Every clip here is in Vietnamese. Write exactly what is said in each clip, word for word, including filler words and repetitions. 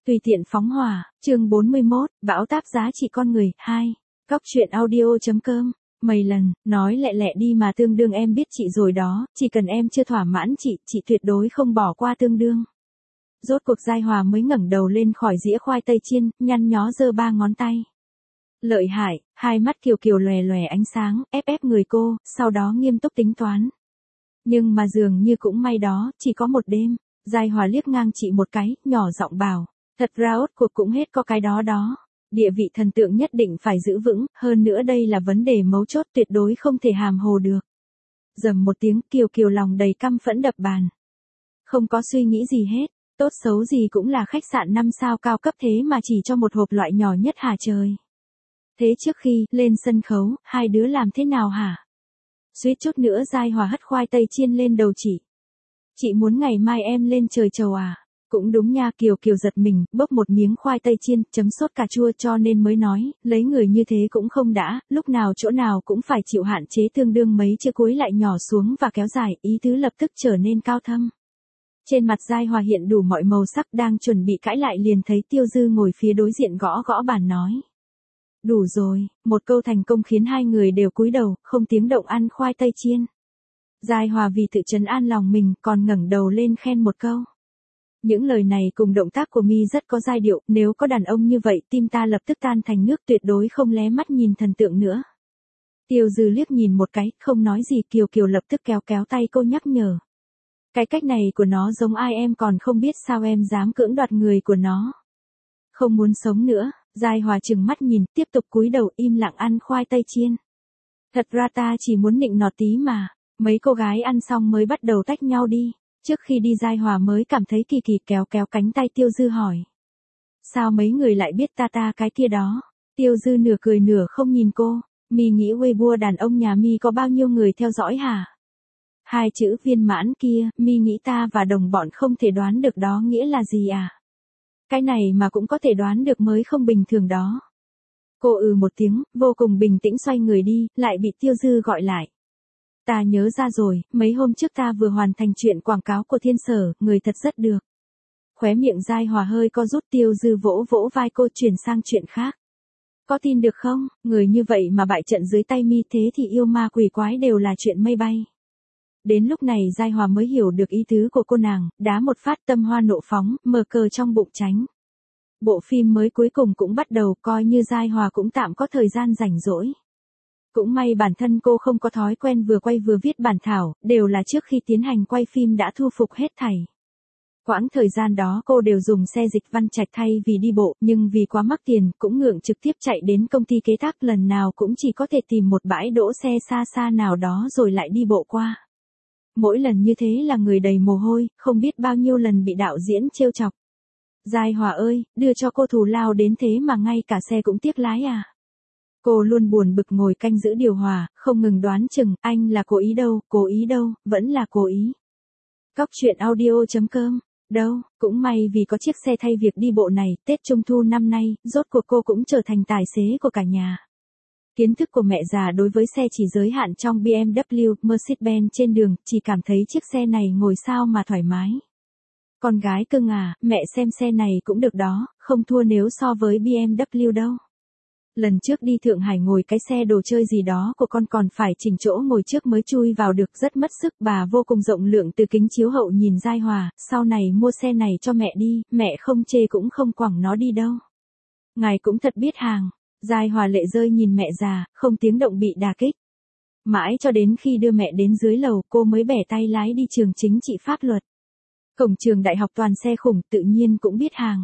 Tùy tiện phóng hỏa, chương bốn mươi mốt, bão táp giá trị con người, hai. Góc truyện audio.com, mày lần, nói lẹ lẹ đi mà tương đương em biết chị rồi đó, chỉ cần em chưa thỏa mãn chị, chị tuyệt đối không bỏ qua tương đương. Rốt cuộc Giai Hòa mới ngẩng đầu lên khỏi dĩa khoai tây chiên, nhăn nhó giơ ba ngón tay. Lợi hại, hai mắt Kiều Kiều lòe lòe ánh sáng, ép ép người cô, sau đó nghiêm túc tính toán. Nhưng mà dường như cũng may đó, chỉ có một đêm. Giai Hòa liếc ngang chị một cái, nhỏ giọng bảo, thật ra ốt cuộc cũng hết có cái đó đó. Địa vị thần tượng nhất định phải giữ vững, hơn nữa đây là vấn đề mấu chốt tuyệt đối không thể hàm hồ được. Dầm một tiếng, Kiều Kiều lòng đầy căm phẫn đập bàn. Không có suy nghĩ gì hết, tốt xấu gì cũng là khách sạn năm sao cao cấp thế mà chỉ cho một hộp loại nhỏ nhất hả trời. Thế trước khi lên sân khấu, hai đứa làm thế nào hả? Suýt chút nữa Giai Hòa hất khoai tây chiên lên đầu chị. Chị muốn ngày mai em lên trời chầu à? Cũng đúng nha, Kiều Kiều giật mình, bốc một miếng khoai tây chiên, chấm sốt cà chua cho nên mới nói, lấy người như thế cũng không đã, lúc nào chỗ nào cũng phải chịu hạn chế tương đương mấy chữ cuối lại nhỏ xuống và kéo dài, ý tứ lập tức trở nên cao thâm. Trên mặt Giai Hòa hiện đủ mọi màu sắc, đang chuẩn bị cãi lại liền thấy Tiêu Dư ngồi phía đối diện gõ gõ bàn nói. Đủ rồi, một câu thành công khiến hai người đều cúi đầu, không tiếng động ăn khoai tây chiên. Giai Hòa vì tự trấn an lòng mình còn ngẩng đầu lên khen một câu. Những lời này cùng động tác của mi rất có giai điệu, nếu có đàn ông như vậy tim ta lập tức tan thành nước, tuyệt đối không lé mắt nhìn thần tượng nữa. Tiêu Dư liếc nhìn một cái, không nói gì. Kiều Kiều lập tức kéo kéo tay cô nhắc nhở. Cái cách này của nó giống ai em còn không biết sao em dám cưỡng đoạt người của nó. Không muốn sống nữa. Giai Hòa trừng mắt nhìn, tiếp tục cúi đầu im lặng ăn khoai tây chiên. Thật ra ta chỉ muốn nịnh nọt tí mà. Mấy cô gái ăn xong mới bắt đầu tách nhau đi. Trước khi đi Giai Hòa mới cảm thấy kỳ kỳ, kéo kéo cánh tay Tiêu Dư hỏi. Sao mấy người lại biết ta ta cái kia đó? Tiêu Dư nửa cười nửa không nhìn cô. Mi nghĩ Weibo đàn ông nhà Mi có bao nhiêu người theo dõi hả? Hai chữ viên mãn kia, Mi nghĩ ta và đồng bọn không thể đoán được đó nghĩa là gì à? Cái này mà cũng có thể đoán được mới không bình thường đó. Cô ừ một tiếng, vô cùng bình tĩnh xoay người đi, lại bị Tiêu Dư gọi lại. Ta nhớ ra rồi, mấy hôm trước ta vừa hoàn thành chuyện quảng cáo của Thiên Sở, người thật rất được. Khóe miệng Giai Hòa hơi co rút. Tiêu Dư vỗ vỗ vai cô chuyển sang chuyện khác. Có tin được không, người như vậy mà bại trận dưới tay Mi thế thì yêu ma quỷ quái đều là chuyện mây bay. Đến lúc này Giai Hòa mới hiểu được ý tứ của cô nàng, đá một phát tâm hoa nộ phóng, mờ cờ trong bụng tránh. Bộ phim mới cuối cùng cũng bắt đầu, coi như Giai Hòa cũng tạm có thời gian rảnh rỗi. Cũng may bản thân cô không có thói quen vừa quay vừa viết bản thảo, đều là trước khi tiến hành quay phim đã thu phục hết thảy. Quãng thời gian đó cô đều dùng xe dịch Văn Trạch thay vì đi bộ, nhưng vì quá mắc tiền, cũng ngượng trực tiếp chạy đến công ty kế tác, lần nào cũng chỉ có thể tìm một bãi đỗ xe xa xa nào đó rồi lại đi bộ qua. Mỗi lần như thế là người đầy mồ hôi, không biết bao nhiêu lần bị đạo diễn trêu chọc. Giai Hòa ơi, đưa cho cô thù lao đến thế mà ngay cả xe cũng tiếc lái à? Cô luôn buồn bực ngồi canh giữ điều hòa, không ngừng đoán chừng, anh là cố ý đâu, cố ý đâu, vẫn là cố ý. Góc truyện audio.com, đâu, cũng may vì có chiếc xe thay việc đi bộ này, Tết Trung Thu năm nay, rốt cuộc cô cũng trở thành tài xế của cả nhà. Kiến thức của mẹ già đối với xe chỉ giới hạn trong bê em vê, Mercedes-Benz trên đường, chỉ cảm thấy chiếc xe này ngồi sao mà thoải mái. Con gái cưng à, mẹ xem xe này cũng được đó, không thua nếu so với bê em vê đâu. Lần trước đi Thượng Hải ngồi cái xe đồ chơi gì đó của con còn phải chỉnh chỗ ngồi trước mới chui vào được, rất mất sức. Bà vô cùng rộng lượng từ kính chiếu hậu nhìn Giai Hòa, sau này mua xe này cho mẹ đi, mẹ không chê cũng không quẳng nó đi đâu. Ngài cũng thật biết hàng. Giai Hòa lệ rơi nhìn mẹ già, không tiếng động bị đả kích. Mãi cho đến khi đưa mẹ đến dưới lầu, cô mới bẻ tay lái đi trường chính trị pháp luật. Cổng trường đại học toàn xe khủng, tự nhiên cũng biết hàng.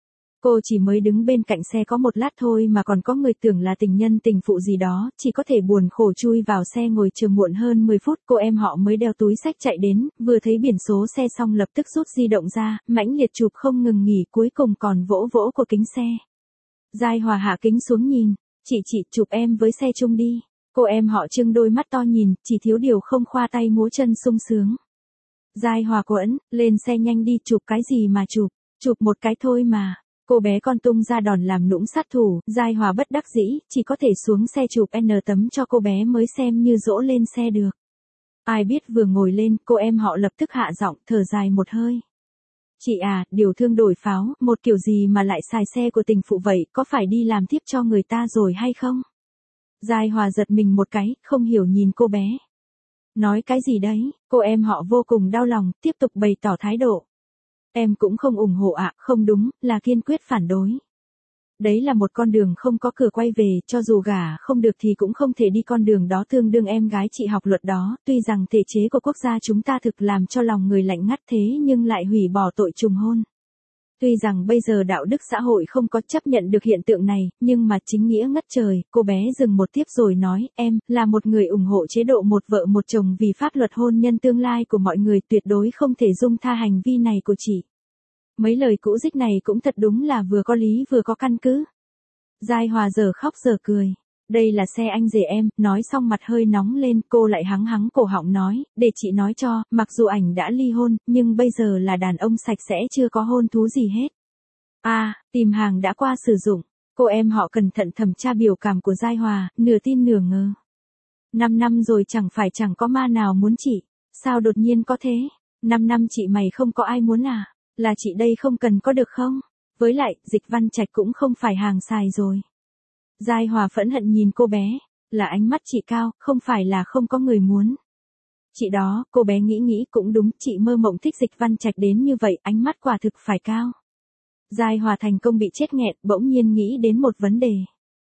Cô chỉ mới đứng bên cạnh xe có một lát thôi mà còn có người tưởng là tình nhân tình phụ gì đó, chỉ có thể buồn khổ chui vào xe ngồi chờ. Muộn hơn mười phút cô em họ mới đeo túi xách chạy đến, vừa thấy biển số xe xong lập tức rút di động ra, mãnh liệt chụp không ngừng nghỉ, cuối cùng còn vỗ vỗ của kính xe. Giai Hòa hạ kính xuống nhìn, chị chị chụp em với xe chung đi. Cô em họ trưng đôi mắt to nhìn, chỉ thiếu điều không khoa tay múa chân sung sướng. Giai Hòa quẫn, lên xe nhanh đi, chụp cái gì mà chụp, chụp một cái thôi mà. Cô bé con tung ra đòn làm nũng sát thủ, Giai Hòa bất đắc dĩ, chỉ có thể xuống xe chụp N tấm cho cô bé mới xem như dỗ lên xe được. Ai biết vừa ngồi lên, cô em họ lập tức hạ giọng, thở dài một hơi. Chị à, điều thương đổi pháo, một kiểu gì mà lại xài xe của tình phụ vậy, có phải đi làm tiếp cho người ta rồi hay không? Giai Hòa giật mình một cái, không hiểu nhìn cô bé. Nói cái gì đấy, cô em họ vô cùng đau lòng, tiếp tục bày tỏ thái độ. Em cũng không ủng hộ ạ, không đúng, là kiên quyết phản đối. Đấy là một con đường không có cửa quay về, cho dù gả không được thì cũng không thể đi con đường đó. Tương đương em gái chị học luật đó, tuy rằng thể chế của quốc gia chúng ta thực làm cho lòng người lạnh ngắt thế nhưng lại hủy bỏ tội trùng hôn. Tuy rằng bây giờ đạo đức xã hội không có chấp nhận được hiện tượng này, nhưng mà chính nghĩa ngất trời. Cô bé dừng một tiếp rồi nói, em, là một người ủng hộ chế độ một vợ một chồng vì pháp luật hôn nhân tương lai của mọi người, tuyệt đối không thể dung tha hành vi này của chị. Mấy lời cũ dích này cũng thật đúng là vừa có lý vừa có căn cứ. Giai Hòa giờ khóc giờ cười. Đây là xe anh rể em, nói xong mặt hơi nóng lên, cô lại hắng hắng cổ họng nói, để chị nói cho, mặc dù ảnh đã ly hôn, nhưng bây giờ là đàn ông sạch sẽ chưa có hôn thú gì hết. À, tìm hàng đã qua sử dụng. Cô em họ cẩn thận thẩm tra biểu cảm của Giai Hòa, nửa tin nửa ngờ. Năm năm rồi chẳng phải chẳng có ma nào muốn chị. Sao đột nhiên có thế? Năm năm chị mày không có ai muốn à? Là chị đây không cần có được không? Với lại, Dịch Văn Trạch cũng không phải hàng xài rồi. Giai Hòa phẫn hận nhìn cô bé, là ánh mắt chị cao, không phải là không có người muốn. Chị đó, cô bé nghĩ nghĩ cũng đúng, chị mơ mộng thích Dịch Văn Trạch đến như vậy, ánh mắt quả thực phải cao. Giai Hòa thành công bị chết nghẹn, bỗng nhiên nghĩ đến một vấn đề.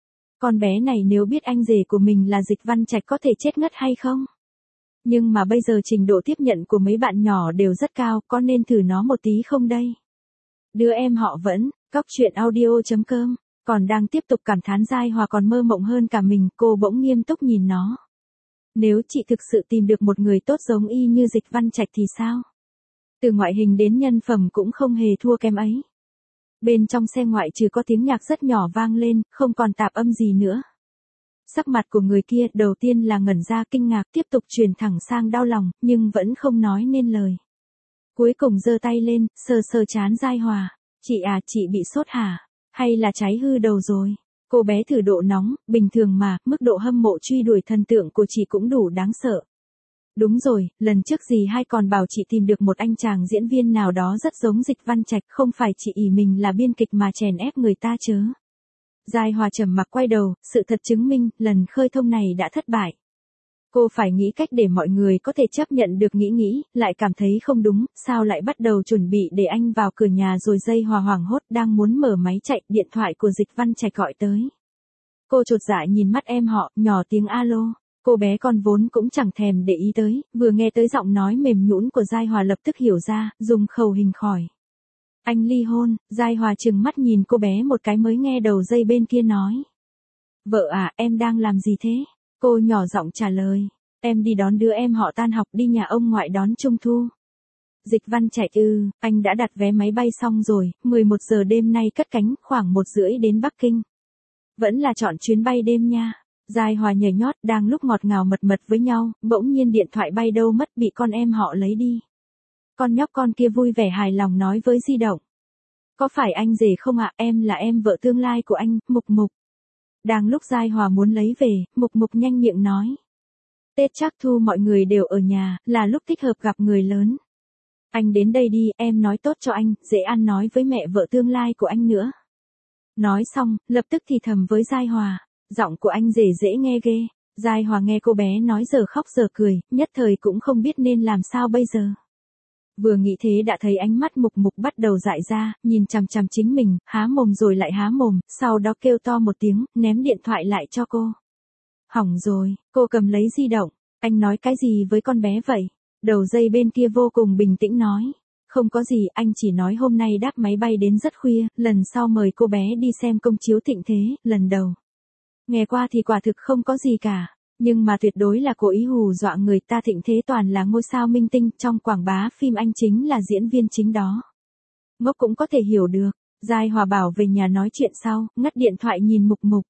Con bé này nếu biết anh rể của mình là Dịch Văn Trạch có thể chết ngất hay không? Nhưng mà bây giờ trình độ tiếp nhận của mấy bạn nhỏ đều rất cao, có nên thử nó một tí không đây? Đứa em họ vẫn, cóc truyện audio chấm com, còn đang tiếp tục cảm thán Giai Hòa còn mơ mộng hơn cả mình, cô bỗng nghiêm túc nhìn nó. Nếu chị thực sự tìm được một người tốt giống y như Dịch Văn Trạch thì sao? Từ ngoại hình đến nhân phẩm cũng không hề thua kém ấy. Bên trong xe ngoại trừ có tiếng nhạc rất nhỏ vang lên, không còn tạp âm gì nữa. Sắc mặt của người kia đầu tiên là ngẩn ra kinh ngạc, tiếp tục chuyển thẳng sang đau lòng, nhưng vẫn không nói nên lời. Cuối cùng giơ tay lên, sờ sờ trán Giai Hòa. Chị à, chị bị sốt hả? Hay là cháy hư đầu rồi? Cô bé thử độ nóng, bình thường mà, mức độ hâm mộ truy đuổi thần tượng của chị cũng đủ đáng sợ. Đúng rồi, lần trước dì hai còn bảo chị tìm được một anh chàng diễn viên nào đó rất giống Dịch Văn Trạch, không phải chị ỷ mình là biên kịch mà chèn ép người ta chớ. Giai Hòa trầm mặc quay đầu, sự thật chứng minh, lần khơi thông này đã thất bại. Cô phải nghĩ cách để mọi người có thể chấp nhận được nghĩ nghĩ, lại cảm thấy không đúng, sao lại bắt đầu chuẩn bị để anh vào cửa nhà rồi. Giai Hòa hoảng hốt đang muốn mở máy chạy, điện thoại của Dịch Văn Trạch gọi tới. Cô chột dạ nhìn mắt em họ, nhỏ tiếng alo. Cô bé con vốn cũng chẳng thèm để ý tới, vừa nghe tới giọng nói mềm nhũn của Giai Hòa lập tức hiểu ra, dùng khẩu hình khỏi. Anh ly hôn. Giai Hòa trừng mắt nhìn cô bé một cái mới nghe đầu dây bên kia nói. Vợ à, em đang làm gì thế? Cô nhỏ giọng trả lời. Em đi đón đứa em họ tan học đi nhà ông ngoại đón Trung Thu. Dịch Văn Trạch ư, anh đã đặt vé máy bay xong rồi, mười một giờ đêm nay cất cánh, khoảng một rưỡi đến Bắc Kinh. Vẫn là chọn chuyến bay đêm nha. Giai Hòa nhảy nhót, đang lúc ngọt ngào mật mật với nhau, bỗng nhiên điện thoại bay đâu mất, bị con em họ lấy đi. Con nhóc con kia vui vẻ hài lòng nói với di động. Có phải anh rể không ạ? Em là em vợ tương lai của anh, Mục Mục. Đang lúc Giai Hòa muốn lấy về, Mục Mục nhanh miệng nói. Tết Trác Thu mọi người đều ở nhà, là lúc thích hợp gặp người lớn. Anh đến đây đi, em nói tốt cho anh, dễ ăn nói với mẹ vợ tương lai của anh nữa. Nói xong, lập tức thì thầm với Giai Hòa. Giọng của anh rể dễ nghe ghê. Giai Hòa nghe cô bé nói giờ khóc giờ cười, nhất thời cũng không biết nên làm sao bây giờ. Vừa nghĩ thế đã thấy ánh mắt Mục Mục bắt đầu dại ra, nhìn chằm chằm chính mình, há mồm rồi lại há mồm, sau đó kêu to một tiếng, ném điện thoại lại cho cô. Hỏng rồi, cô cầm lấy di động. Anh nói cái gì với con bé vậy? Đầu dây bên kia vô cùng bình tĩnh nói. Không có gì, anh chỉ nói hôm nay đáp máy bay đến rất khuya, lần sau mời cô bé đi xem công chiếu Thịnh Thế, lần đầu. Nghe qua thì quả thực không có gì cả, nhưng mà tuyệt đối là cố ý hù dọa người ta. Thịnh Thế toàn là ngôi sao minh tinh, trong quảng bá phim anh chính là diễn viên chính đó. Ngốc cũng có thể hiểu được. Giai Hòa bảo về nhà nói chuyện sau, ngắt điện thoại nhìn Mục Mục.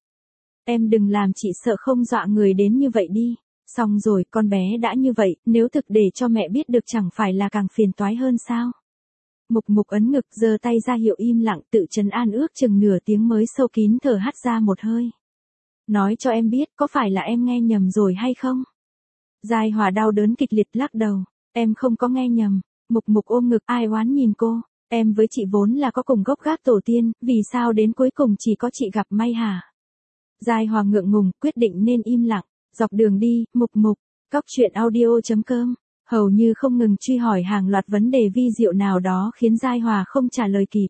Em đừng làm chị sợ không, dọa người đến như vậy đi. Xong rồi, con bé đã như vậy, nếu thực để cho mẹ biết được chẳng phải là càng phiền toái hơn sao? Mục Mục ấn ngực, giơ tay ra hiệu im lặng, tự trấn an ước chừng nửa tiếng mới sâu kín thở hắt ra một hơi. Nói cho em biết, có phải là em nghe nhầm rồi hay không? Giai Hòa đau đớn kịch liệt lắc đầu. Em không có nghe nhầm. Mục Mục ôm ngực ai oán nhìn cô. Em với chị vốn là có cùng gốc gác tổ tiên, vì sao đến cuối cùng chỉ có chị gặp may hả? Giai Hòa ngượng ngùng, quyết định nên im lặng. Dọc đường đi, mục mục, cóc truyện audio chấm com, hầu như không ngừng truy hỏi hàng loạt vấn đề vi diệu nào đó khiến Giai Hòa không trả lời kịp.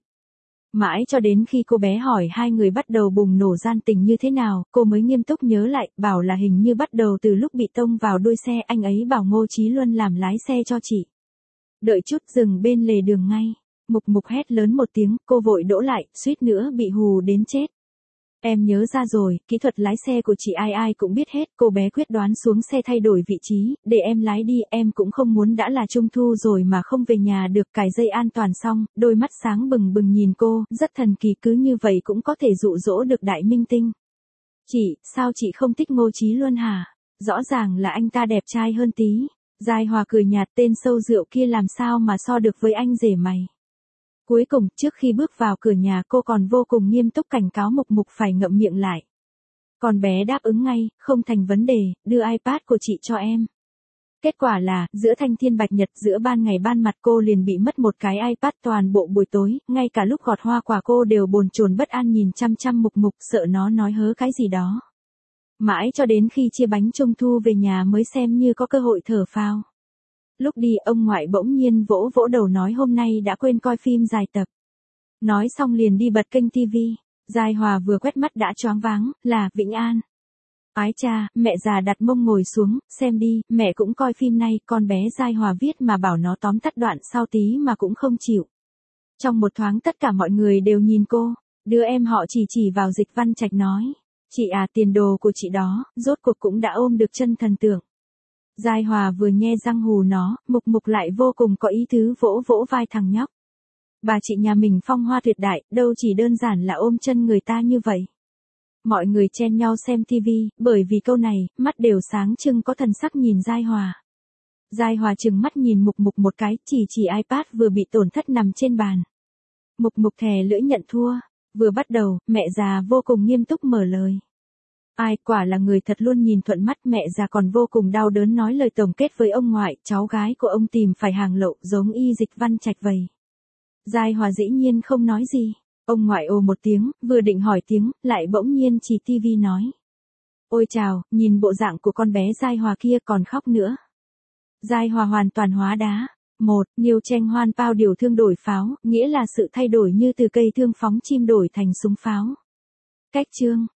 Mãi cho đến khi cô bé hỏi hai người bắt đầu bùng nổ gian tình như thế nào, cô mới nghiêm túc nhớ lại, bảo là hình như bắt đầu từ lúc bị tông vào đuôi xe, anh ấy bảo Ngô Chí Luân làm lái xe cho chị. Đợi chút, dừng bên lề đường ngay. Mục mục hét lớn một tiếng, cô vội đỗ lại, suýt nữa bị hù đến chết. Em nhớ ra rồi, kỹ thuật lái xe của chị ai ai cũng biết hết, cô bé quyết đoán xuống xe thay đổi vị trí, để em lái đi, em cũng không muốn đã là trung thu rồi mà không về nhà được. Cài dây an toàn xong, đôi mắt sáng bừng bừng nhìn cô, rất thần kỳ, cứ như vậy cũng có thể dụ dỗ được đại minh tinh. Chị, sao chị không thích Ngô Chí Luân hả? Rõ ràng là anh ta đẹp trai hơn tí. Giai Hòa cười nhạt, tên sâu rượu kia làm sao mà so được với anh rể mày. Cuối cùng, trước khi bước vào cửa nhà cô còn vô cùng nghiêm túc cảnh cáo Mục Mục phải ngậm miệng lại. Con bé đáp ứng ngay, không thành vấn đề, đưa iPad của chị cho em. Kết quả là, giữa thanh thiên bạch nhật, giữa ban ngày ban mặt cô liền bị mất một cái iPad toàn bộ buổi tối, ngay cả lúc gọt hoa quả cô đều bồn chồn bất an nhìn chăm chăm Mục Mục, sợ nó nói hớ cái gì đó. Mãi cho đến khi chia bánh trung thu về nhà mới xem như có cơ hội thở phào. Lúc đi, ông ngoại bỗng nhiên vỗ vỗ đầu nói hôm nay đã quên coi phim dài tập. Nói xong liền đi bật kênh tivi. Giai Hòa vừa quét mắt đã choáng váng, là Vĩnh An. Ái cha, mẹ già đặt mông ngồi xuống, xem đi, mẹ cũng coi phim này. Con bé Giai Hòa viết mà bảo nó tóm tắt đoạn sau tí mà cũng không chịu. Trong một thoáng tất cả mọi người đều nhìn cô, đứa em họ chỉ chỉ vào Dịch Văn Trạch nói. Chị à, tiền đồ của chị đó, rốt cuộc cũng đã ôm được chân thần tượng. Giai Hòa vừa nhe răng hù nó, Mục Mục lại vô cùng có ý tứ vỗ vỗ vai thằng nhóc. Bà chị nhà mình phong hoa tuyệt đại, đâu chỉ đơn giản là ôm chân người ta như vậy. Mọi người chen nhau xem tivi, bởi vì câu này, mắt đều sáng trưng có thần sắc nhìn Giai Hòa. Giai Hòa trừng mắt nhìn Mục Mục một cái, chỉ chỉ iPad vừa bị tổn thất nằm trên bàn. Mục Mục thè lưỡi nhận thua, vừa bắt đầu, mẹ già vô cùng nghiêm túc mở lời. Ai, quả là người thật luôn nhìn thuận mắt. Mẹ già còn vô cùng đau đớn nói lời tổng kết với ông ngoại, cháu gái của ông tìm phải hàng lậu giống y Dịch Văn Trạch vậy. Giai Hòa dĩ nhiên không nói gì. Ông ngoại ồ một tiếng, vừa định hỏi tiếng, lại bỗng nhiên chỉ tivi nói. Ôi chào, nhìn bộ dạng của con bé Giai Hòa kia còn khóc nữa. Giai Hòa hoàn toàn hóa đá. Một, Niêu tranh hoan bao điều thương đổi pháo, nghĩa là sự thay đổi như từ cây thương phóng chim đổi thành súng pháo. Cách chương.